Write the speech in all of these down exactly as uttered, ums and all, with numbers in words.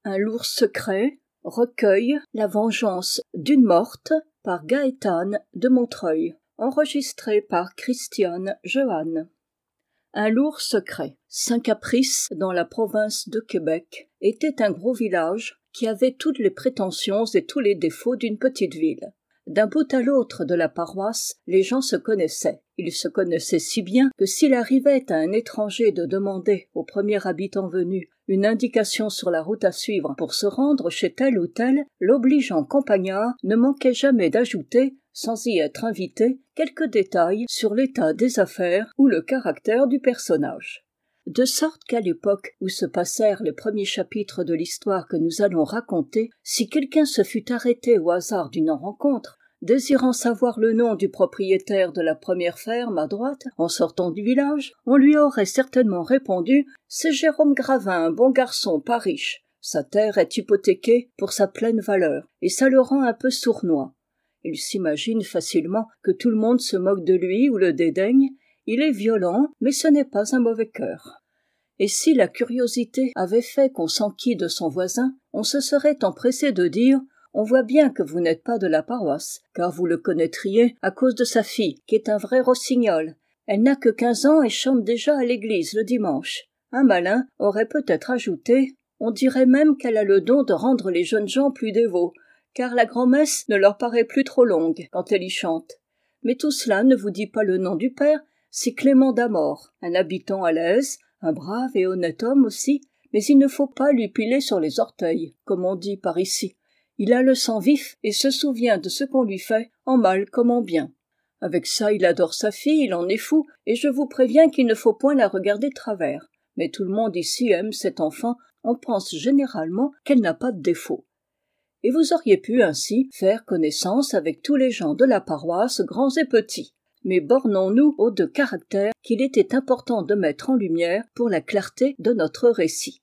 Un lourd secret, recueil La vengeance d'une morte par Gaétane de Montreuil, enregistré par Christiane Jehanne. Un lourd secret. Saint-Caprice, dans la province de Québec, était un gros village qui avait toutes les prétentions et tous les défauts d'une petite ville. D'un bout à l'autre de la paroisse, les gens se connaissaient. Ils se connaissaient si bien que s'il arrivait à un étranger de demander au premier habitant venu une indication sur la route à suivre pour se rendre chez tel ou tel, l'obligeant campagnard ne manquait jamais d'ajouter, sans y être invité, quelques détails sur l'état des affaires ou le caractère du personnage. De sorte qu'à l'époque où se passèrent les premiers chapitres de l'histoire que nous allons raconter, si quelqu'un se fût arrêté au hasard d'une rencontre, désirant savoir le nom du propriétaire de la première ferme à droite, en sortant du village, on lui aurait certainement répondu « C'est Jérôme Gravin, un bon garçon, pas riche. Sa terre est hypothéquée pour sa pleine valeur, et ça le rend un peu sournois. Il s'imagine facilement que tout le monde se moque de lui ou le dédaigne. Il est violent, mais ce n'est pas un mauvais cœur. » Et si la curiosité avait fait qu'on s'enquit de son voisin, on se serait empressé de dire « On voit bien que vous n'êtes pas de la paroisse, car vous le connaîtriez à cause de sa fille, qui est un vrai rossignol. Elle n'a que quinze ans et chante déjà à l'église le dimanche. » Un malin aurait peut-être ajouté « On dirait même qu'elle a le don de rendre les jeunes gens plus dévots, car la grand-messe ne leur paraît plus trop longue quand elle y chante. » Mais tout cela ne vous dit pas le nom du père, c'est Clément d'Amort, un habitant à l'aise, un brave et honnête homme aussi, mais il ne faut pas lui piler sur les orteils, comme on dit par ici. Il a le sang vif et se souvient de ce qu'on lui fait, en mal comme en bien. Avec ça, il adore sa fille, il en est fou, et je vous préviens qu'il ne faut point la regarder de travers. Mais tout le monde ici aime cette enfant, on pense généralement qu'elle n'a pas de défaut. Et vous auriez pu ainsi faire connaissance avec tous les gens de la paroisse, grands et petits. Mais bornons-nous aux deux caractères qu'il était important de mettre en lumière pour la clarté de notre récit.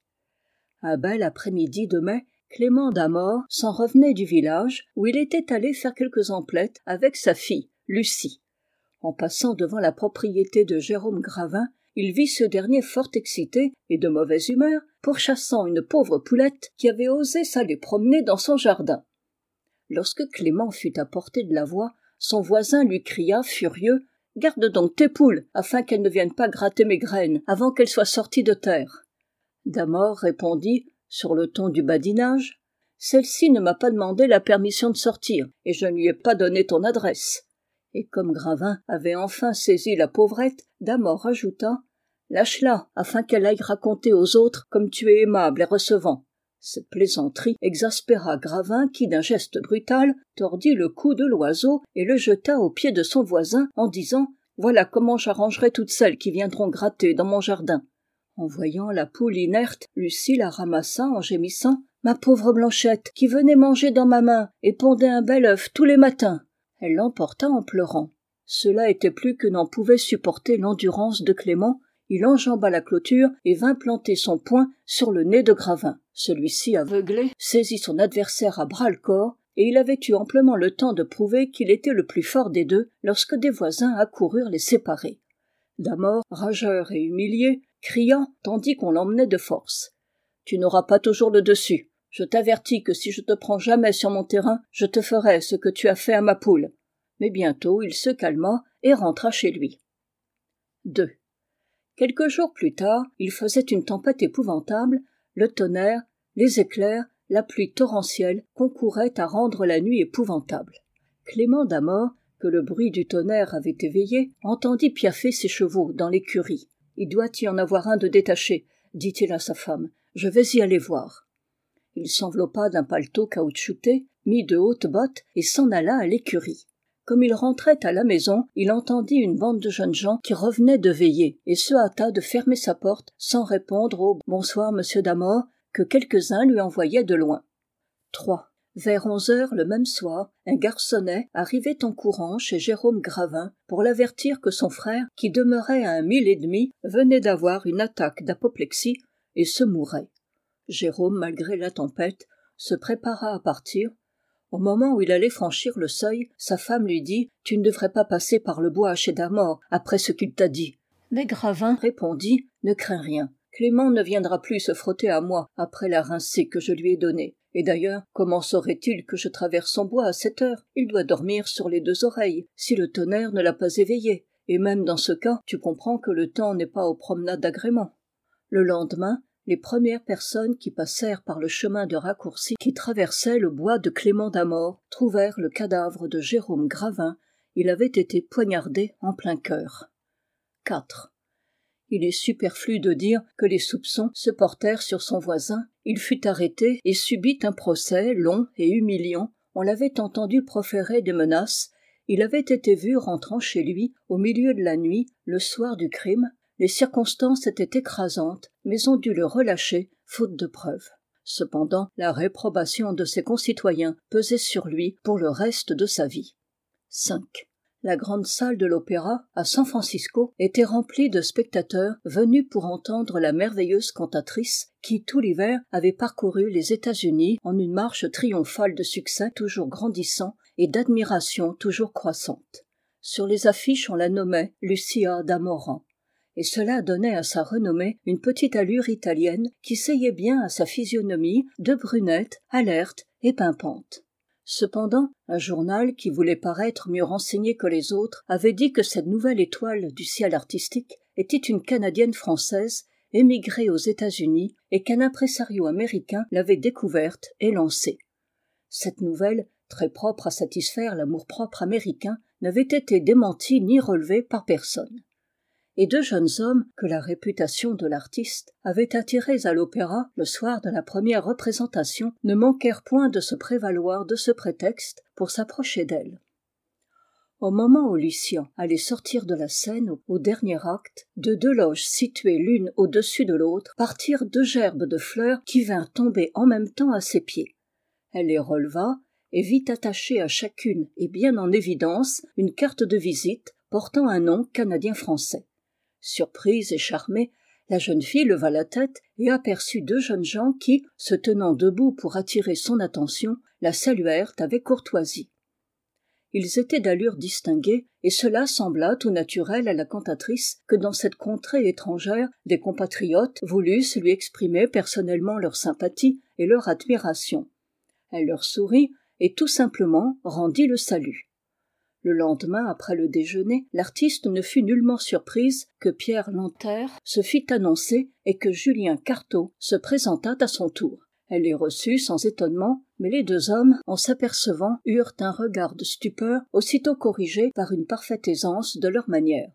Un bel après-midi de mai, Clément d'Amort s'en revenait du village où il était allé faire quelques emplettes avec sa fille, Lucie. En passant devant la propriété de Jérôme Gravin, il vit ce dernier fort excité et de mauvaise humeur, pourchassant une pauvre poulette qui avait osé s'aller promener dans son jardin. Lorsque Clément fut à portée de la voix, son voisin lui cria, furieux, « Garde donc tes poules, afin qu'elles ne viennent pas gratter mes graines avant qu'elles soient sorties de terre. » D'Amort répondit, sur le ton du badinage, « Celle-ci ne m'a pas demandé la permission de sortir, et je ne lui ai pas donné ton adresse. » Et comme Gravin avait enfin saisi la pauvrette, d'Amort ajouta, « Lâche-la, afin qu'elle aille raconter aux autres comme tu es aimable et recevant. » Cette plaisanterie exaspéra Gravin qui, d'un geste brutal, tordit le cou de l'oiseau et le jeta aux pieds de son voisin en disant « Voilà comment j'arrangerai toutes celles qui viendront gratter dans mon jardin. » En voyant la poule inerte, Lucie la ramassa en gémissant « Ma pauvre Blanchette, qui venait manger dans ma main et pondait un bel œuf tous les matins. » Elle l'emporta en pleurant. Cela était plus que n'en pouvait supporter l'endurance de Clément. Il enjamba la clôture et vint planter son poing sur le nez de Gravin. Celui-ci, aveuglé, saisit son adversaire à bras-le-corps, et il avait eu amplement le temps de prouver qu'il était le plus fort des deux lorsque des voisins accoururent les séparer. D'Amort, rageur et humilié, cria tandis qu'on l'emmenait de force. « Tu n'auras pas toujours le dessus. Je t'avertis que si je te prends jamais sur mon terrain, je te ferai ce que tu as fait à ma poule. » Mais bientôt il se calma et rentra chez lui. deux. Quelques jours plus tard, il faisait une tempête épouvantable, le tonnerre, les éclairs, la pluie torrentielle concouraient à rendre la nuit épouvantable. Clément d'Amort, que le bruit du tonnerre avait éveillé, entendit piaffer ses chevaux dans l'écurie. « Il doit y en avoir un de détaché, » dit-il à sa femme. « Je vais y aller voir. » Il s'enveloppa d'un paletot caoutchouté, mit de hautes bottes et s'en alla à l'écurie. Comme il rentrait à la maison, il entendit une bande de jeunes gens qui revenaient de veiller et se hâta de fermer sa porte sans répondre au « Bonsoir, monsieur d'Amort » que quelques-uns lui envoyaient de loin. trois. Vers onze heures le même soir, un garçonnet arrivait en courant chez Jérôme Gravin pour l'avertir que son frère, qui demeurait à un mille et demi, venait d'avoir une attaque d'apoplexie et se mourait. Jérôme, malgré la tempête, se prépara à partir. Au moment où il allait franchir le seuil, sa femme lui dit « Tu ne devrais pas passer par le bois chez d'Amort après ce qu'il t'a dit. » Mais Gravin répondit « Ne crains rien, Clément ne viendra plus se frotter à moi après la rincée que je lui ai donnée. Et d'ailleurs, comment saurait-il que je traverse son bois à cette heure? Il doit dormir sur les deux oreilles, si le tonnerre ne l'a pas éveillé. Et même dans ce cas, tu comprends que le temps n'est pas aux promenades d'agrément. Le lendemain, les premières personnes qui passèrent par le chemin de raccourci qui traversait le bois de Clément d'Amort trouvèrent le cadavre de Jérôme Gravin. Il avait été poignardé en plein cœur. quatre. Il est superflu de dire que les soupçons se portèrent sur son voisin. Il fut arrêté et subit un procès long et humiliant. On l'avait entendu proférer des menaces. Il avait été vu rentrant chez lui au milieu de la nuit, le soir du crime. Les circonstances étaient écrasantes, mais on dut le relâcher, faute de preuves. Cependant, la réprobation de ses concitoyens pesait sur lui pour le reste de sa vie. cinq. La grande salle de l'opéra, à San Francisco, était remplie de spectateurs venus pour entendre la merveilleuse cantatrice qui, tout l'hiver, avait parcouru les États-Unis en une marche triomphale de succès toujours grandissant et d'admiration toujours croissante. Sur les affiches, on la nommait Lucia d'Amoran. Et cela donnait à sa renommée une petite allure italienne qui seyait bien à sa physionomie de brunette, alerte et pimpante. Cependant, un journal qui voulait paraître mieux renseigné que les autres avait dit que cette nouvelle étoile du ciel artistique était une Canadienne française émigrée aux États-Unis et qu'un impresario américain l'avait découverte et lancée. Cette nouvelle, très propre à satisfaire l'amour-propre américain, n'avait été démentie ni relevée par personne. Et deux jeunes hommes que la réputation de l'artiste avait attirés à l'opéra le soir de la première représentation ne manquèrent point de se prévaloir de ce prétexte pour s'approcher d'elle. Au moment où Lucien allait sortir de la scène au dernier acte, de deux loges situées l'une au-dessus de l'autre partirent deux gerbes de fleurs qui vinrent tomber en même temps à ses pieds. Elle les releva et vit attachée à chacune et bien en évidence une carte de visite portant un nom canadien-français. Surprise et charmée, la jeune fille leva la tête et aperçut deux jeunes gens qui, se tenant debout pour attirer son attention, la saluèrent avec courtoisie. Ils étaient d'allure distinguée, et cela sembla tout naturel à la cantatrice que dans cette contrée étrangère, des compatriotes voulussent lui exprimer personnellement leur sympathie et leur admiration. Elle leur sourit et tout simplement rendit le salut. Le lendemain, après le déjeuner, l'artiste ne fut nullement surprise que Pierre Lanter se fit annoncer et que Julien Carto se présentât à son tour. Elle les reçut sans étonnement, mais les deux hommes, en s'apercevant, eurent un regard de stupeur aussitôt corrigé par une parfaite aisance de leurs manières.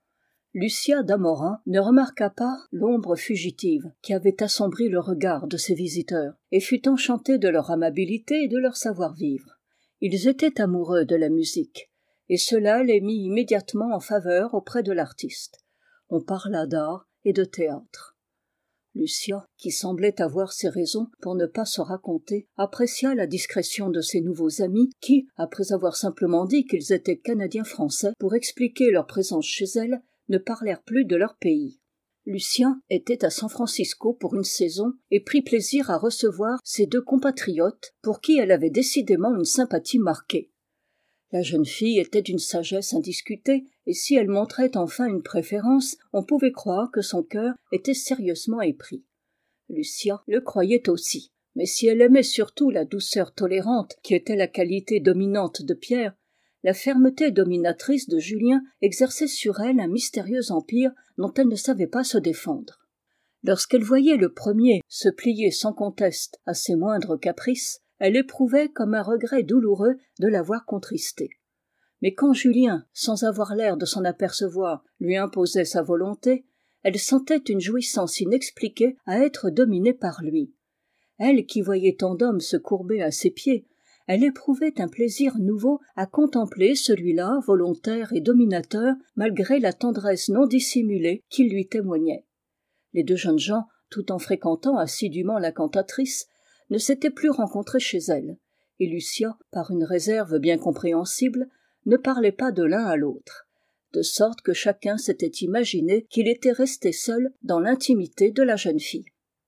Lucia d'Amorin ne remarqua pas l'ombre fugitive qui avait assombri le regard de ses visiteurs et fut enchantée de leur amabilité et de leur savoir-vivre. Ils étaient amoureux de la musique. Et cela les mit immédiatement en faveur auprès de l'artiste. On parla d'art et de théâtre. Lucia, qui semblait avoir ses raisons pour ne pas se raconter, apprécia la discrétion de ses nouveaux amis qui, après avoir simplement dit qu'ils étaient Canadiens-Français pour expliquer leur présence chez elle, ne parlèrent plus de leur pays. Lucien était à San Francisco pour une saison et prit plaisir à recevoir ses deux compatriotes pour qui elle avait décidément une sympathie marquée. La jeune fille était d'une sagesse indiscutée, et si elle montrait enfin une préférence, on pouvait croire que son cœur était sérieusement épris. Lucia le croyait aussi, mais si elle aimait surtout la douceur tolérante qui était la qualité dominante de Pierre, la fermeté dominatrice de Julien exerçait sur elle un mystérieux empire dont elle ne savait pas se défendre. Lorsqu'elle voyait le premier se plier sans conteste à ses moindres caprices, elle éprouvait comme un regret douloureux de l'avoir contristé. Mais quand Julien, sans avoir l'air de s'en apercevoir, lui imposait sa volonté, elle sentait une jouissance inexpliquée à être dominée par lui. Elle qui voyait tant d'hommes se courber à ses pieds, elle éprouvait un plaisir nouveau à contempler celui-là volontaire et dominateur malgré la tendresse non dissimulée qu'il lui témoignait. Les deux jeunes gens, tout en fréquentant assidûment la cantatrice, ne s'étaient plus rencontrés chez elle, et Lucia, par une réserve bien compréhensible, ne parlait pas de l'un à l'autre, de sorte que chacun s'était imaginé qu'il était resté seul dans l'intimité de la jeune fille.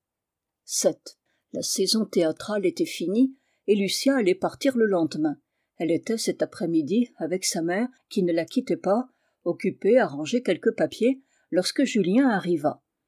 sept. La saison théâtrale était finie, et Lucia allait partir le lendemain. Elle était cet après-midi avec sa mère, qui ne la quittait pas, occupée à ranger quelques papiers, lorsque Julien arriva.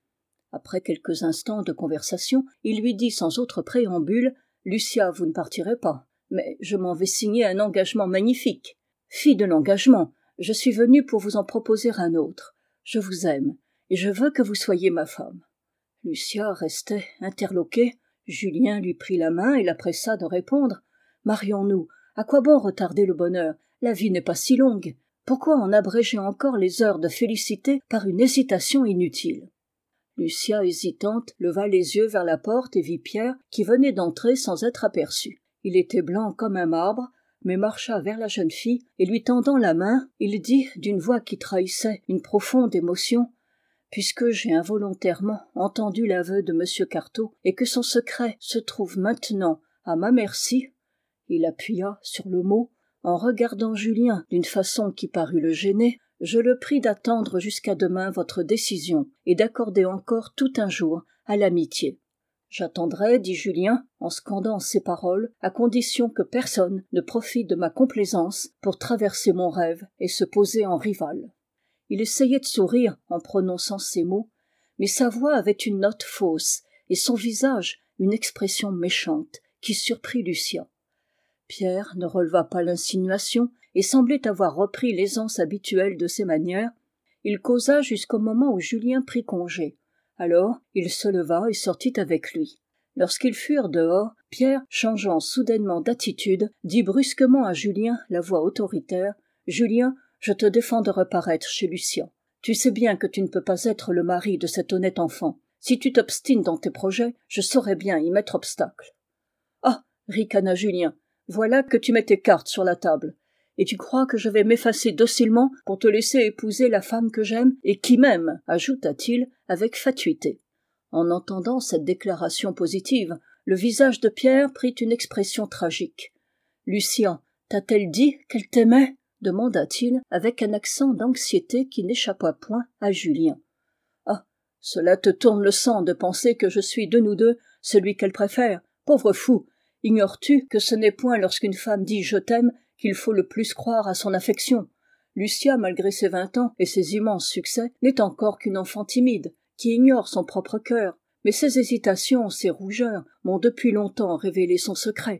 Après quelques instants de conversation, il lui dit sans autre préambule « Lucia, vous ne partirez pas, mais je m'en vais signer un engagement magnifique. Fille de l'engagement, je suis venue pour vous en proposer un autre. Je vous aime, et je veux que vous soyez ma femme. » Lucia restait interloquée. Julien lui prit la main et la pressa de répondre. « Marions-nous, à quoi bon retarder le bonheur? La vie n'est pas si longue. Pourquoi en abréger encore les heures de félicité par une hésitation inutile ?» Lucia, hésitante, leva les yeux vers la porte et vit Pierre qui venait d'entrer sans être aperçu. Il était blanc comme un marbre, mais marcha vers la jeune fille et lui tendant la main, il dit d'une voix qui trahissait une profonde émotion « Puisque j'ai involontairement entendu l'aveu de M. Cartaux et que son secret se trouve maintenant à ma merci, il appuya sur le mot, en regardant Julien d'une façon qui parut le gêner, je le prie d'attendre jusqu'à demain votre décision et d'accorder encore tout un jour à l'amitié. J'attendrai, dit Julien, en scandant ces paroles, à condition que personne ne profite de ma complaisance pour traverser mon rêve et se poser en rival. Il essayait de sourire en prononçant ces mots, mais sa voix avait une note fausse et son visage une expression méchante qui surprit Lucia. Pierre ne releva pas l'insinuation et semblait avoir repris l'aisance habituelle de ses manières. Il causa jusqu'au moment où Julien prit congé. Alors, il se leva et sortit avec lui. Lorsqu'ils furent dehors, Pierre, changeant soudainement d'attitude, dit brusquement à Julien, la voix autoritaire, « Julien, je te défends de reparaître chez Lucia. Tu sais bien que tu ne peux pas être le mari de cet honnête enfant. Si tu t'obstines dans tes projets, je saurai bien y mettre obstacle. »« Ah !» ricana Julien, « voilà que tu mets tes cartes sur la table. Et tu crois que je vais m'effacer docilement pour te laisser épouser la femme que j'aime et qui m'aime, ajouta-t-il avec fatuité. En entendant cette déclaration positive, le visage de Pierre prit une expression tragique. « Lucien, t'a-t-elle dit qu'elle t'aimait ?» demanda-t-il avec un accent d'anxiété qui n'échappa point à Julien. « Ah, cela te tourne le sang de penser que je suis de nous deux celui qu'elle préfère. Pauvre fou, ignores-tu que ce n'est point lorsqu'une femme dit « je t'aime » qu'il faut le plus croire à son affection. Lucia, malgré ses vingt ans et ses immenses succès, n'est encore qu'une enfant timide, qui ignore son propre cœur, mais ses hésitations, ses rougeurs, m'ont depuis longtemps révélé son secret.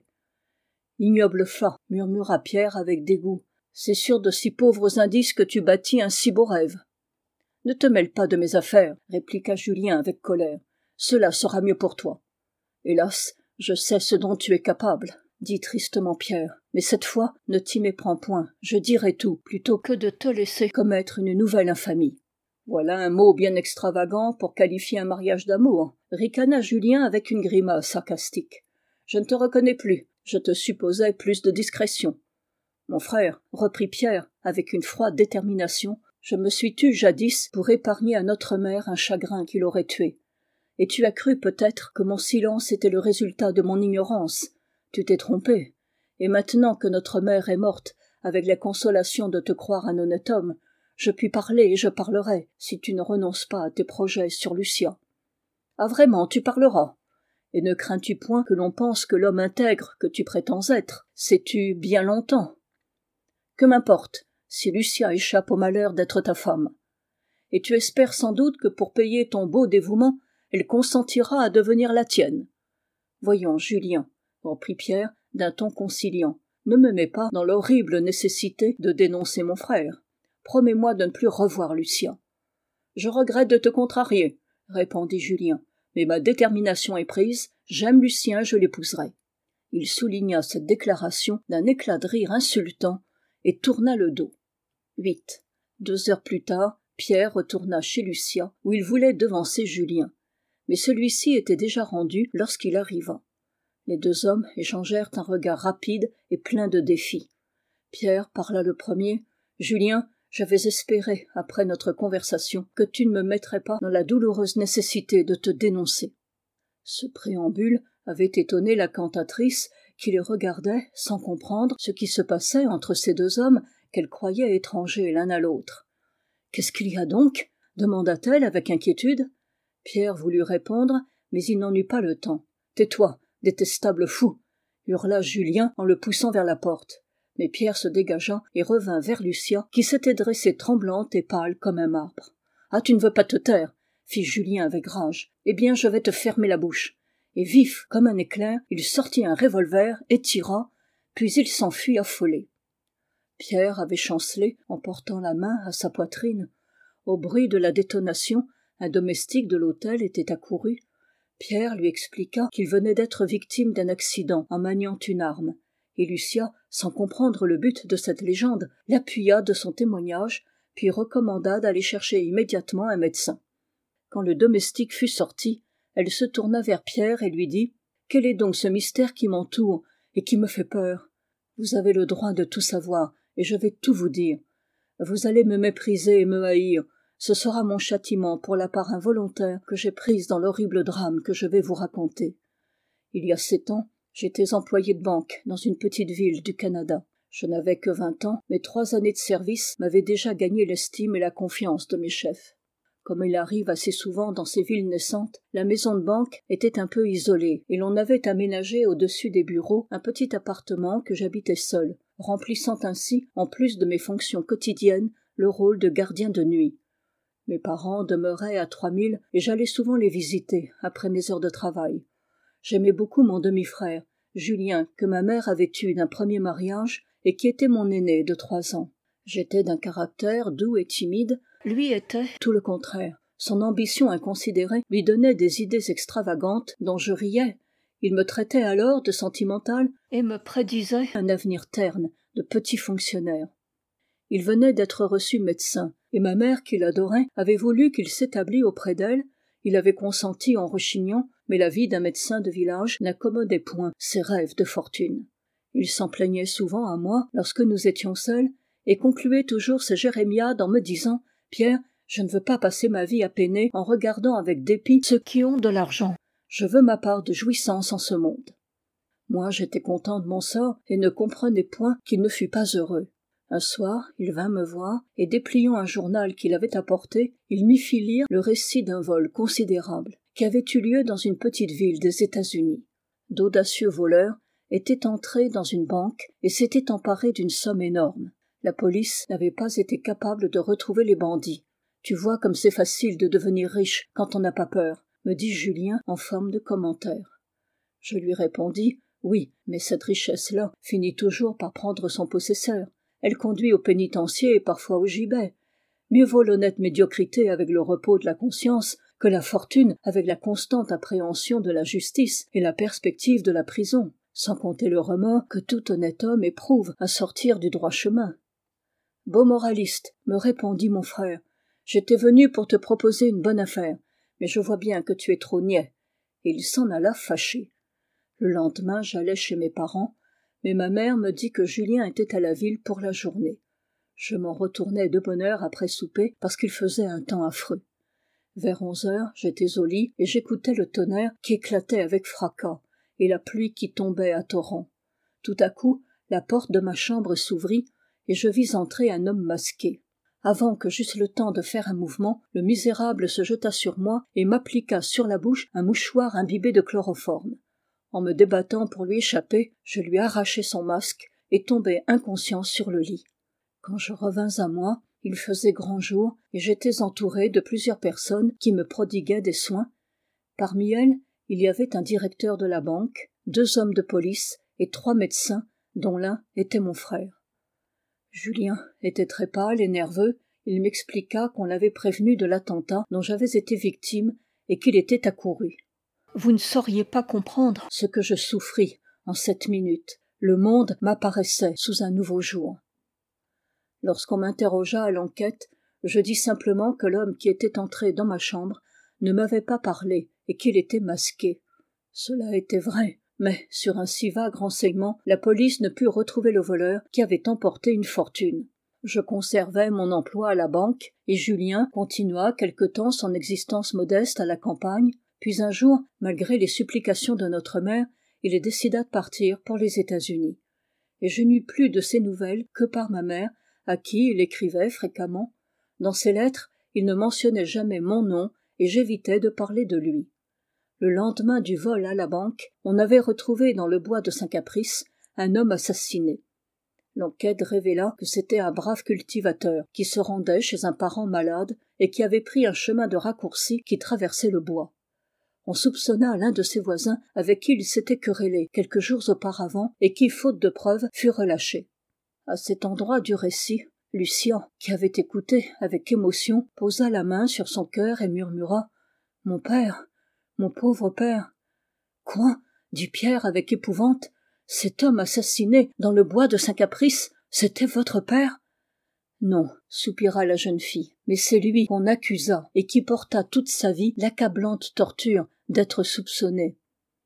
« Ignoble fat !» murmura Pierre avec dégoût. « C'est sur de si pauvres indices que tu bâtis un si beau rêve. »« Ne te mêle pas de mes affaires, » répliqua Julien avec colère. « Cela sera mieux pour toi. »« Hélas, je sais ce dont tu es capable. » dit tristement Pierre, mais cette fois, ne t'y méprends point, je dirai tout, plutôt que de te laisser commettre une nouvelle infamie. Voilà un mot bien extravagant pour qualifier un mariage d'amour, ricana Julien avec une grimace sarcastique. Je ne te reconnais plus, je te supposais plus de discrétion. Mon frère, reprit Pierre avec une froide détermination, je me suis tu jadis pour épargner à notre mère un chagrin qui l'aurait tuée. Et tu as cru peut-être que mon silence était le résultat de mon ignorance. Tu t'es trompé, et maintenant que notre mère est morte, avec la consolation de te croire un honnête homme, je puis parler et je parlerai, si tu ne renonces pas à tes projets sur Lucia. Ah vraiment, tu parleras. Et ne crains-tu point que l'on pense que l'homme intègre que tu prétends être s'est tu bien longtemps? Que m'importe, si Lucia échappe au malheur d'être ta femme. Et tu espères sans doute que pour payer ton beau dévouement, elle consentira à devenir la tienne. Voyons, Julien, reprit Pierre d'un ton conciliant, ne me mets pas dans l'horrible nécessité de dénoncer mon frère. Promets-moi de ne plus revoir Lucien. Je regrette de te contrarier, répondit Julien, mais ma détermination est prise, j'aime Lucien, je l'épouserai. Il souligna cette déclaration d'un éclat de rire insultant et tourna le dos. huit. Deux heures plus tard, Pierre retourna chez Lucien, où il voulait devancer Julien. Mais celui-ci était déjà rendu lorsqu'il arriva. Les deux hommes échangèrent un regard rapide et plein de défi. Pierre parla le premier. « Julien, j'avais espéré, après notre conversation, que tu ne me mettrais pas dans la douloureuse nécessité de te dénoncer. » Ce préambule avait étonné la cantatrice, qui les regardait sans comprendre ce qui se passait entre ces deux hommes qu'elle croyait étrangers l'un à l'autre. « Qu'est-ce qu'il y a donc ?» demanda-t-elle avec inquiétude. Pierre voulut répondre, mais il n'en eut pas le temps. « Tais-toi, détestable fou !» hurla Julien en le poussant vers la porte. Mais Pierre se dégagea et revint vers Lucia, qui s'était dressée tremblante et pâle comme un marbre. « Ah, tu ne veux pas te taire ! fit Julien avec rage. Eh bien, je vais te fermer la bouche. Et vif comme un éclair, il sortit un revolver et tira, puis il s'enfuit affolé. Pierre avait chancelé en portant la main à sa poitrine. Au bruit de la détonation, un domestique de l'hôtel était accouru. Pierre lui expliqua qu'il venait d'être victime d'un accident en maniant une arme. Et Lucia, sans comprendre le but de cette légende, l'appuya de son témoignage, puis recommanda d'aller chercher immédiatement un médecin. Quand le domestique fut sorti, elle se tourna vers Pierre et lui dit « Quel est donc ce mystère qui m'entoure et qui me fait peur ? Vous avez le droit de tout savoir, et je vais tout vous dire. Vous allez me mépriser et me haïr. Ce sera mon châtiment pour la part involontaire que j'ai prise dans l'horrible drame que je vais vous raconter. Il y a sept ans, j'étais employé de banque dans une petite ville du Canada. Je n'avais que vingt ans, mais trois années de service m'avaient déjà gagné l'estime et la confiance de mes chefs. Comme il arrive assez souvent dans ces villes naissantes, la maison de banque était un peu isolée et l'on avait aménagé au-dessus des bureaux un petit appartement que j'habitais seul, remplissant ainsi, en plus de mes fonctions quotidiennes, le rôle de gardien de nuit. Mes parents demeuraient à trois milles et j'allais souvent les visiter après mes heures de travail. J'aimais beaucoup mon demi-frère, Julien, que ma mère avait eu d'un premier mariage et qui était mon aîné de trois ans. J'étais d'un caractère doux et timide, lui était tout le contraire. Son ambition inconsidérée lui donnait des idées extravagantes dont je riais. Il me traitait alors de sentimental et me prédisait un avenir terne de petit fonctionnaire. Il venait d'être reçu médecin, et ma mère, qui l'adorait, avait voulu qu'il s'établît auprès d'elle. Il avait consenti en rechignant, mais la vie d'un médecin de village n'accommodait point ses rêves de fortune. Il s'en plaignait souvent à moi lorsque nous étions seuls, et concluait toujours ses jérémiades en me disant « Pierre, je ne veux pas passer ma vie à peiner en regardant avec dépit ceux qui ont de l'argent. Je veux ma part de jouissance en ce monde. » Moi, j'étais content de mon sort et ne comprenais point qu'il ne fût pas heureux. Un soir, il vint me voir, et dépliant un journal qu'il avait apporté, il m'y fit lire le récit d'un vol considérable qui avait eu lieu dans une petite ville des États-Unis. D'audacieux voleurs étaient entrés dans une banque et s'étaient emparés d'une somme énorme. La police n'avait pas été capable de retrouver les bandits. « Tu vois comme c'est facile de devenir riche quand on n'a pas peur », me dit Julien en forme de commentaire. Je lui répondis « Oui, mais cette richesse-là finit toujours par prendre son possesseur. Elle conduit au pénitencier et parfois au gibet. Mieux vaut l'honnête médiocrité avec le repos de la conscience que la fortune avec la constante appréhension de la justice et la perspective de la prison, sans compter le remords que tout honnête homme éprouve à sortir du droit chemin. » « Beau moraliste, me répondit mon frère, j'étais venu pour te proposer une bonne affaire, mais je vois bien que tu es trop niais. » Et il s'en alla fâché. Le lendemain, j'allai chez mes parents, mais ma mère me dit que Julien était à la ville pour la journée. Je m'en retournai de bonne heure après souper parce qu'il faisait un temps affreux. Vers onze heures, j'étais au lit et j'écoutais le tonnerre qui éclatait avec fracas et la pluie qui tombait à torrents. Tout à coup, la porte de ma chambre s'ouvrit et je vis entrer un homme masqué. Avant que j'eusse le temps de faire un mouvement, le misérable se jeta sur moi et m'appliqua sur la bouche un mouchoir imbibé de chloroforme. En me débattant pour lui échapper, je lui arrachai son masque et tombai inconscient sur le lit. Quand je revins à moi, il faisait grand jour et j'étais entouré de plusieurs personnes qui me prodiguaient des soins. Parmi elles, il y avait un directeur de la banque, deux hommes de police et trois médecins, dont l'un était mon frère. Julien était très pâle et nerveux. Il m'expliqua qu'on l'avait prévenu de l'attentat dont j'avais été victime et qu'il était accouru. Vous ne sauriez pas comprendre ce que je souffris en cette minute. Le monde m'apparaissait sous un nouveau jour. Lorsqu'on m'interrogea à l'enquête, je dis simplement que l'homme qui était entré dans ma chambre ne m'avait pas parlé et qu'il était masqué. Cela était vrai. Mais, sur un si vague renseignement, la police ne put retrouver le voleur qui avait emporté une fortune. Je conservai mon emploi à la banque, et Julien continua quelque temps son existence modeste à la campagne, puis un jour, malgré les supplications de notre mère, il décida de partir pour les États-Unis. Et je n'eus plus de ses nouvelles que par ma mère, à qui il écrivait fréquemment. Dans ses lettres, il ne mentionnait jamais mon nom, et j'évitais de parler de lui. Le lendemain du vol à la banque, on avait retrouvé dans le bois de Saint-Caprice un homme assassiné. L'enquête révéla que c'était un brave cultivateur qui se rendait chez un parent malade et qui avait pris un chemin de raccourci qui traversait le bois. On soupçonna l'un de ses voisins avec qui il s'était querellé quelques jours auparavant et qui, faute de preuves, fut relâché. À cet endroit du récit, Lucien, qui avait écouté avec émotion, posa la main sur son cœur et murmura « Mon père, mon pauvre père !» « Quoi ?» dit Pierre avec épouvante. « Cet homme assassiné dans le bois de Saint-Caprice, c'était votre père ?» « Non, » soupira la jeune fille, « mais c'est lui qu'on accusa et qui porta toute sa vie l'accablante torture d'être soupçonné.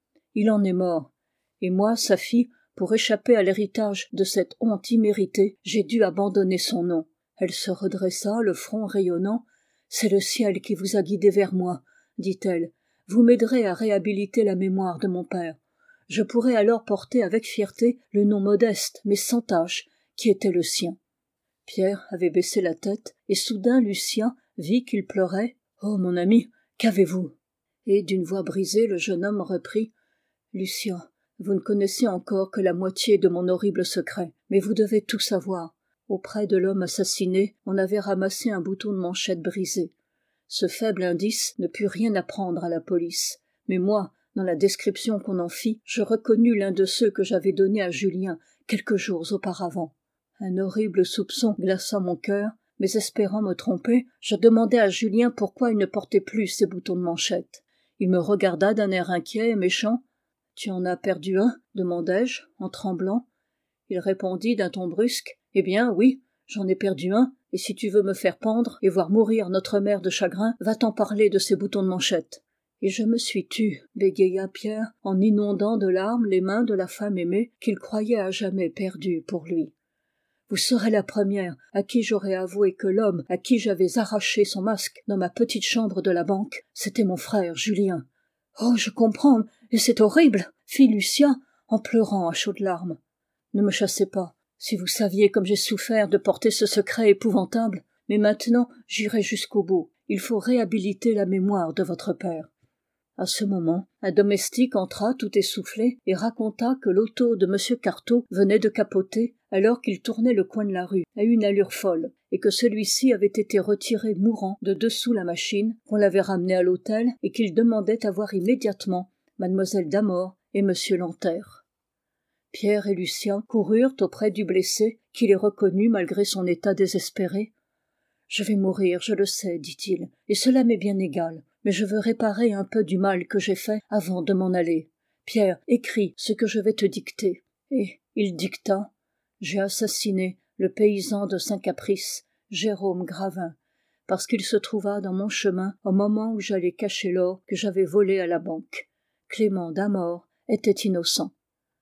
Il en est mort, et moi, sa fille, pour échapper à l'héritage de cette honte imméritée, j'ai dû abandonner son nom. » Elle se redressa, le front rayonnant. « C'est le ciel qui vous a guidé vers moi, » dit-elle. « Vous m'aiderez à réhabiliter la mémoire de mon père. Je pourrai alors porter avec fierté le nom modeste mais sans tache qui était le sien. » Pierre avait baissé la tête, et soudain Lucien vit qu'il pleurait. « Oh, mon ami, qu'avez-vous » Et d'une voix brisée, le jeune homme reprit. « Lucien, vous ne connaissez encore que la moitié de mon horrible secret, mais vous devez tout savoir. Auprès de l'homme assassiné, on avait ramassé un bouton de manchette brisé. Ce faible indice ne put rien apprendre à la police, mais moi, dans la description qu'on en fit, je reconnus l'un de ceux que j'avais donnés à Julien quelques jours auparavant. Un horrible soupçon glaça mon cœur, mais espérant me tromper, je demandai à Julien pourquoi il ne portait plus ces boutons de manchette. Il me regarda d'un air inquiet et méchant. « Tu en as perdu un ?» demandai-je, en tremblant. Il répondit d'un ton brusque. « Eh bien, oui, j'en ai perdu un, et si tu veux me faire pendre et voir mourir notre mère de chagrin, va t'en parler de ces boutons de manchette. » Et je me suis tue, bégaya Pierre, en inondant de larmes les mains de la femme aimée qu'il croyait à jamais perdue pour lui. Vous serez la première à qui j'aurai avoué que l'homme à qui j'avais arraché son masque dans ma petite chambre de la banque, c'était mon frère Julien. « Oh, je comprends, et c'est horrible !» fit Lucien, en pleurant à chaudes larmes. « Ne me chassez pas, si vous saviez comme j'ai souffert de porter ce secret épouvantable, mais maintenant j'irai jusqu'au bout. Il faut réhabiliter la mémoire de votre père. » À ce moment, un domestique entra tout essoufflé et raconta que l'auto de M. Cartaux venait de capoter alors qu'il tournait le coin de la rue à une allure folle, et que celui-ci avait été retiré mourant de dessous la machine, qu'on l'avait ramené à l'hôtel et qu'il demandait à voir immédiatement Mademoiselle Damort et M. Lanterre. Pierre et Lucien coururent auprès du blessé, qui les reconnut malgré son état désespéré. « Je vais mourir, je le sais, dit-il, et cela m'est bien égal, mais je veux réparer un peu du mal que j'ai fait avant de m'en aller. Pierre, écris ce que je vais te dicter. » Et il dicta. « J'ai assassiné le paysan de Saint-Caprice, Jérôme Gravin, parce qu'il se trouva dans mon chemin au moment où j'allais cacher l'or que j'avais volé à la banque. Clément Damort était innocent. »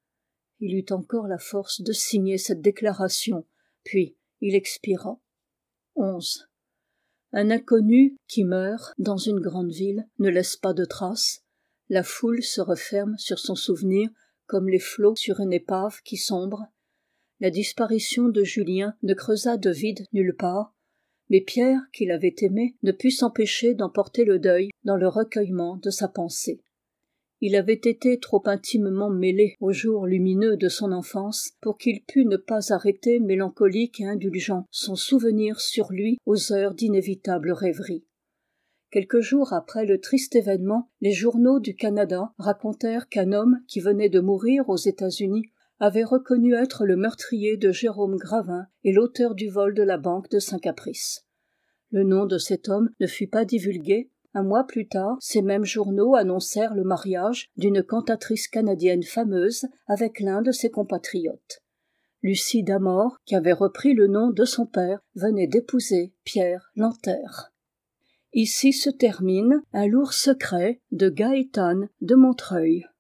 Il eut encore la force de signer cette déclaration, puis il expira. onze. Un inconnu qui meurt dans une grande ville ne laisse pas de traces. La foule se referme sur son souvenir comme les flots sur une épave qui sombre. La disparition de Julien ne creusa de vide nulle part, mais Pierre, qui l'avait aimé, ne put s'empêcher d'emporter le deuil dans le recueillement de sa pensée. Il avait été trop intimement mêlé aux jours lumineux de son enfance pour qu'il pût ne pas arrêter mélancolique et indulgent son souvenir sur lui aux heures d'inévitables rêveries. Quelques jours après le triste événement, les journaux du Canada racontèrent qu'un homme qui venait de mourir aux États-Unis avait reconnu être le meurtrier de Jérôme Gravin et l'auteur du vol de la banque de Saint-Caprice. Le nom de cet homme ne fut pas divulgué. Un mois plus tard, ces mêmes journaux annoncèrent le mariage d'une cantatrice canadienne fameuse avec l'un de ses compatriotes. Lucie Damort, qui avait repris le nom de son père, venait d'épouser Pierre Lanterre. Ici se termine Un lourd secret de Gaétane de Montreuil.